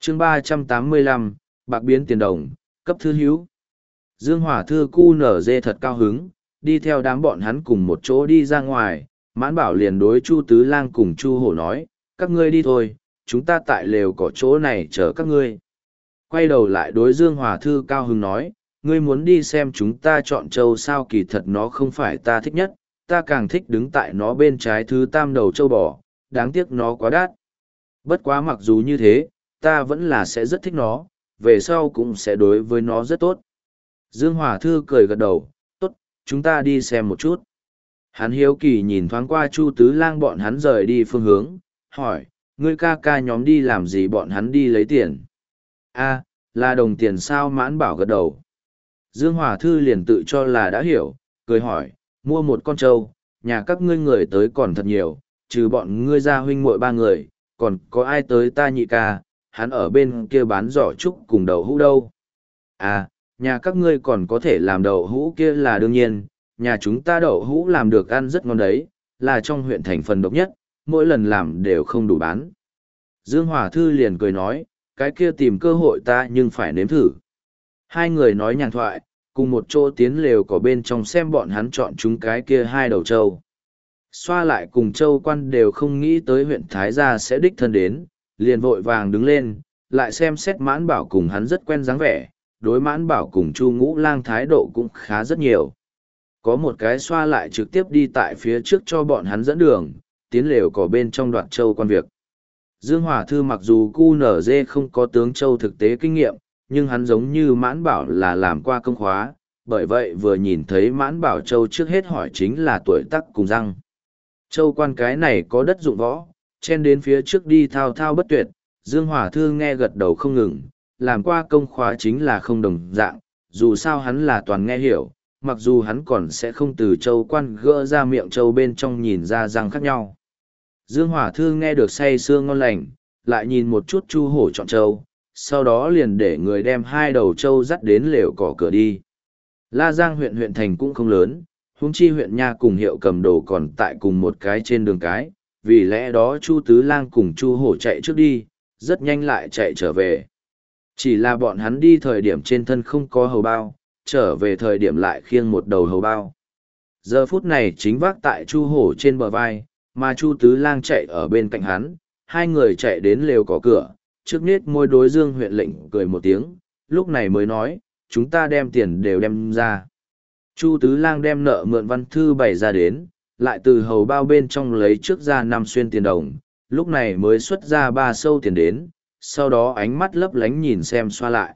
chương 385, bạc biến tiền đồng, cấp thư hữu. Dương Hỏa Thư cu nở dê thật cao hứng, đi theo đám bọn hắn cùng một chỗ đi ra ngoài, Mãn Bảo liền đối Chu Tứ Lang cùng Chu Hổ nói, các ngươi đi thôi, chúng ta tại lều có chỗ này chờ các ngươi. Quay đầu lại đối Dương Hỏa Thư cao hứng nói, ngươi muốn đi xem chúng ta chọn châu sao, kỳ thật nó không phải ta thích nhất, ta càng thích đứng tại nó bên trái thứ tam đầu châu bò, đáng tiếc nó quá đắt. Bất quá mặc dù như thế, ta vẫn là sẽ rất thích nó, về sau cũng sẽ đối với nó rất tốt. Dương Hỏa Thư cười gật đầu, tốt, chúng ta đi xem một chút. Hắn hiếu kỳ nhìn thoáng qua Chu Tứ Lang bọn hắn rời đi phương hướng, hỏi, ngươi ca ca nhóm đi làm gì, bọn hắn đi lấy tiền? A, là đồng tiền sao? Mãn Bảo gật đầu. Dương Hỏa Thư liền tự cho là đã hiểu, cười hỏi, mua một con trâu, nhà các ngươi người tới còn thật nhiều, trừ bọn ngươi ra huynh muội ba người, còn có ai tới ta nhị ca, hắn ở bên kia bán giỏ trúc cùng đậu hũ đâu. À, nhà các ngươi còn có thể làm đậu hũ kia là đương nhiên, nhà chúng ta đậu hũ làm được ăn rất ngon đấy, là trong huyện thành phần độc nhất, mỗi lần làm đều không đủ bán. Dương Hỏa Thư liền cười nói, cái kia tìm cơ hội ta nhưng phải nếm thử. Hai người nói nhàn thoại, cùng một chỗ tiến lều có bên trong xem bọn hắn chọn chúng cái kia hai đầu trâu. Xoa lại cùng Châu Quan đều không nghĩ tới huyện Thái Gia sẽ đích thân đến, liền vội vàng đứng lên, lại xem xét Mãn Bảo cùng hắn rất quen dáng vẻ, đối Mãn Bảo cùng Chu Ngũ Lang thái độ cũng khá rất nhiều. Có một cái Xoa lại trực tiếp đi tại phía trước cho bọn hắn dẫn đường, tiến lều có bên trong đoạn Châu Quan việc. Dương Hỏa Thư mặc dù QNZ không có tướng Châu thực tế kinh nghiệm, nhưng hắn giống như Mãn Bảo là làm qua công khóa, bởi vậy vừa nhìn thấy Mãn Bảo Châu trước hết hỏi chính là tuổi tác cùng răng. Châu Quan cái này có đất dụng võ, chen đến phía trước đi thao thao bất tuyệt, Dương Hỏa Thư nghe gật đầu không ngừng, làm qua công khóa chính là không đồng dạng, dù sao hắn là toàn nghe hiểu, mặc dù hắn còn sẽ không từ Châu Quan gỡ ra miệng Châu bên trong nhìn ra răng khác nhau. Dương Hỏa Thư nghe được say sưa ngon lành, lại nhìn một chút Chu Hổ chọn Châu, sau đó liền để người đem hai đầu Châu dắt đến lều cỏ cửa đi. La Giang huyện thành cũng không lớn, huống chi huyện nha cùng Hiệu Cầm Đồ còn tại cùng một cái trên đường cái, vì lẽ đó Chu Tứ Lang cùng Chu Hổ chạy trước đi, rất nhanh lại chạy trở về. Chỉ là bọn hắn đi thời điểm trên thân không có hầu bao, trở về thời điểm lại khiêng một đầu hầu bao. Giờ phút này chính vác tại Chu Hổ trên bờ vai, mà Chu Tứ Lang chạy ở bên cạnh hắn, hai người chạy đến lều có cửa, trước nết môi đối Dương huyện lệnh cười một tiếng, lúc này mới nói, chúng ta đem tiền đều đem ra. Chu Tứ Lang đem nợ mượn văn thư bày ra đến, lại từ hầu bao bên trong lấy trước ra 5 xuyên tiền đồng, lúc này mới xuất ra 3 sâu tiền đến, sau đó ánh mắt lấp lánh nhìn xem Xoa lại.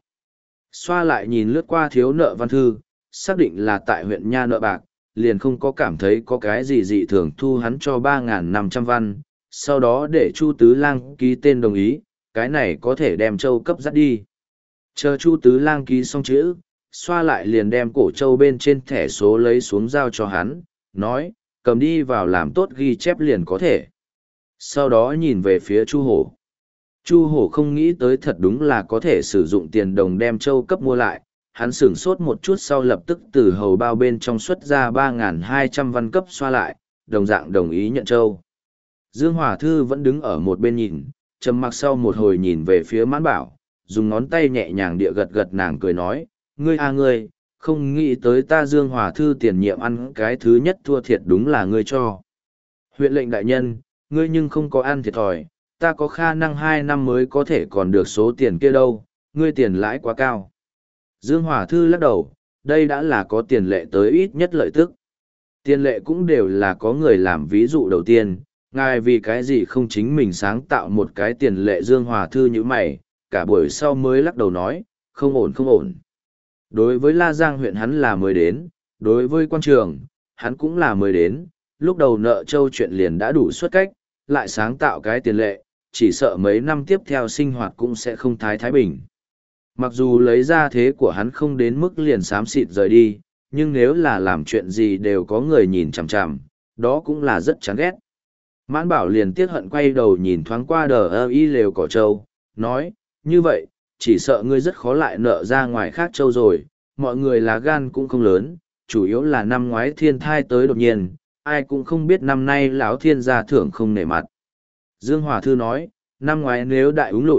Xoa lại nhìn lướt qua thiếu nợ văn thư, xác định là tại huyện nha nợ bạc, liền không có cảm thấy có cái gì dị thường, thu hắn cho 3.500 văn, sau đó để Chu Tứ Lang ký tên đồng ý, cái này có thể đem Châu cấp dắt đi. Chờ Chu Tứ Lang ký xong chữ, Xoa lại liền đem cổ Châu bên trên thẻ số lấy xuống giao cho hắn, nói, cầm đi vào làm tốt ghi chép liền có thể. Sau đó nhìn về phía Chu Hổ. Chu Hổ không nghĩ tới thật đúng là có thể sử dụng tiền đồng đem Châu cấp mua lại, hắn sửng sốt một chút sau lập tức từ hầu bao bên trong xuất ra 3.200 văn cấp Xoa lại, đồng dạng đồng ý nhận Châu. Dương Hỏa Thư vẫn đứng ở một bên nhìn, trầm mặc sau một hồi nhìn về phía Mãn Bảo, dùng ngón tay nhẹ nhàng địa gật gật, nàng cười nói, ngươi à ngươi, không nghĩ tới ta Dương Hỏa Thư tiền nhiệm ăn cái thứ nhất thua thiệt đúng là ngươi cho. Huyện lệnh đại nhân, ngươi nhưng không có ăn thiệt thòi, ta có khả năng 2 năm mới có thể còn được số tiền kia đâu, ngươi tiền lãi quá cao. Dương Hỏa Thư lắc đầu, đây đã là có tiền lệ tới ít nhất lợi tức. Tiền lệ cũng đều là có người làm ví dụ đầu tiên, ngài vì cái gì không chính mình sáng tạo một cái tiền lệ. Dương Hỏa Thư như mày, cả buổi sau mới lắc đầu nói, không ổn không ổn. Đối với La Giang huyện hắn là mới đến, đối với quan trường, hắn cũng là mới đến, lúc đầu nợ Châu chuyện liền đã đủ xuất cách, lại sáng tạo cái tiền lệ, chỉ sợ mấy năm tiếp theo sinh hoạt cũng sẽ không thái bình. Mặc dù lấy ra thế của hắn không đến mức liền xám xịt rời đi, nhưng nếu là làm chuyện gì đều có người nhìn chằm chằm, đó cũng là rất chán ghét. Mãn Bảo liền tiếc hận quay đầu nhìn thoáng qua y lều cỏ Châu, nói, như vậy, chỉ sợ ngươi rất khó lại nợ ra ngoài khác Châu rồi, mọi người lá gan cũng không lớn, chủ yếu là năm ngoái thiên thai tới đột nhiên, ai cũng không biết năm nay lão thiên gia thưởng không nể mặt. Dương Hỏa Thư nói, năm ngoái nếu đại úng lụt,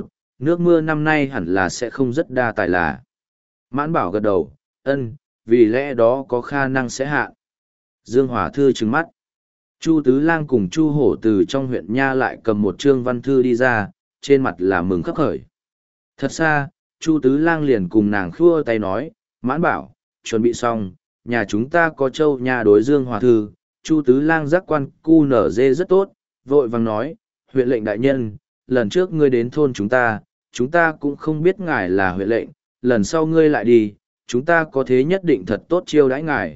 nước mưa năm nay hẳn là sẽ không rất đa tài là. Mãn Bảo gật đầu, ân, vì lẽ đó có khả năng sẽ hạ. Dương Hòa Thư trừng mắt. Chu Tứ Lang cùng Chu Hổ từ trong huyện Nha lại cầm một chương văn thư đi ra, trên mặt là mừng khấp khởi. Thật xa, Chu Tứ Lang liền cùng nàng khua tay nói, Mãn Bảo, chuẩn bị xong, nhà chúng ta có châu nhà đối Dương Hòa Thư. Chu Tứ Lang giác quan cu nở dê rất tốt, vội vàng nói, huyện lệnh đại nhân, lần trước ngươi đến thôn chúng ta cũng không biết ngài là huyện lệnh, lần sau ngươi lại đi, chúng ta có thế nhất định thật tốt chiêu đãi ngài,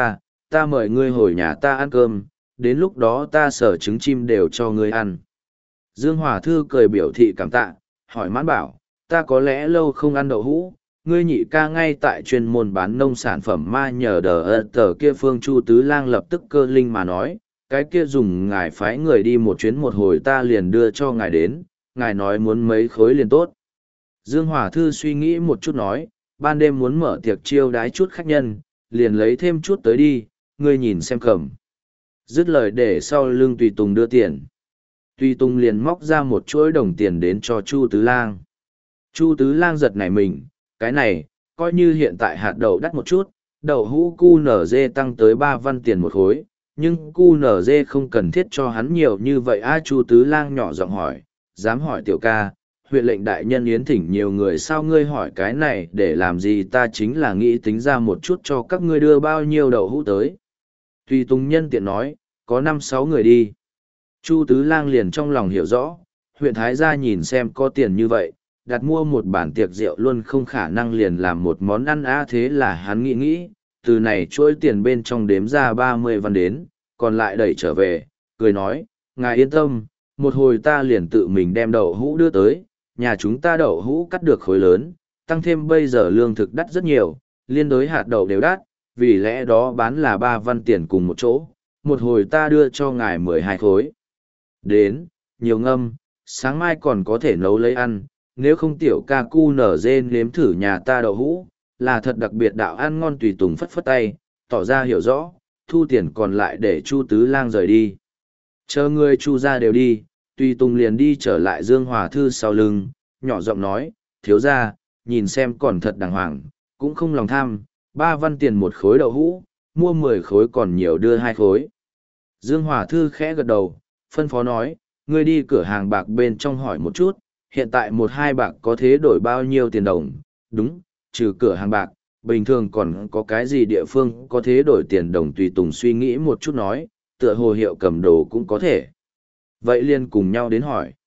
ta mời ngươi hồi nhà ta ăn cơm, đến lúc đó ta sở trứng chim đều cho ngươi ăn. Dương Hòa Thư cười biểu thị cảm tạ, hỏi Mãn Bảo, ta có lẽ lâu không ăn đậu hũ, ngươi nhị ca ngay tại chuyên môn bán nông sản phẩm ma nhờ tờ kia phương Chu Tứ Lang lập tức cơ linh mà nói, cái kia dùng ngài phái người đi một chuyến một hồi ta liền đưa cho ngài đến, ngài nói muốn mấy khối liền tốt. Dương Hòa Thư suy nghĩ một chút nói, ban đêm muốn mở tiệc chiêu đái chút khách nhân, liền lấy thêm chút tới đi, ngươi nhìn xem cầm. Dứt lời để sau lưng Tùy Tùng đưa tiền. Tùy Tùng liền móc ra một chuỗi đồng tiền đến cho Chu Tứ Lang. Chu Tứ Lang giật nảy mình, cái này, coi như hiện tại hạt đậu đắt một chút, đậu hũ QNZ tăng tới 3 văn tiền một khối, nhưng QNZ không cần thiết cho hắn nhiều như vậy. Chu Tứ Lang nhỏ giọng hỏi, dám hỏi tiểu ca, huyện lệnh đại nhân yến thỉnh nhiều người sao ngươi hỏi cái này để làm gì, ta chính là nghĩ tính ra một chút cho các ngươi đưa bao nhiêu đậu hũ tới. Tùy Tùng nhân tiện nói, có 5-6 người đi. Chu Tứ Lang liền trong lòng hiểu rõ, huyện Thái Gia nhìn xem có tiền như vậy, đặt mua một bản tiệc rượu luôn không khả năng liền làm một món ăn thế là hắn nghĩ, từ này chuỗi tiền bên trong đếm ra 30 văn đến, còn lại đẩy trở về, cười nói, ngài yên tâm, một hồi ta liền tự mình đem đậu hũ đưa tới, nhà chúng ta đậu hũ cắt được khối lớn, tăng thêm bây giờ lương thực đắt rất nhiều, liên đối hạt đậu đều đắt, vì lẽ đó bán là 3 văn tiền cùng một chỗ, một hồi ta đưa cho ngài 12 khối. Đến, nhiều ngâm, sáng mai còn có thể nấu lấy ăn, nếu không tiểu ca cu nở dê nếm thử nhà ta đậu hũ, là thật đặc biệt đạo ăn ngon. Tùy Tùng phất phất tay, tỏ ra hiểu rõ, thu tiền còn lại để Chu Tứ Lang rời đi. Chờ người Chu ra đều đi, Tùy Tùng liền đi trở lại Dương Hòa Thư sau lưng, nhỏ giọng nói, thiếu ra, nhìn xem còn thật đàng hoàng, cũng không lòng tham, 3 văn tiền một khối đậu hũ, mua 10 khối còn nhiều đưa 2 khối. Dương Hòa Thư khẽ gật đầu, phân phó nói, ngươi đi cửa hàng bạc bên trong hỏi một chút, hiện tại 1-2 bạc có thế đổi bao nhiêu tiền đồng, đúng, trừ cửa hàng bạc, bình thường còn có cái gì địa phương có thế đổi tiền đồng. Tùy Tùng suy nghĩ một chút nói, tựa hồ hiệu cầm đồ cũng có thể. Vậy liền cùng nhau đến hỏi.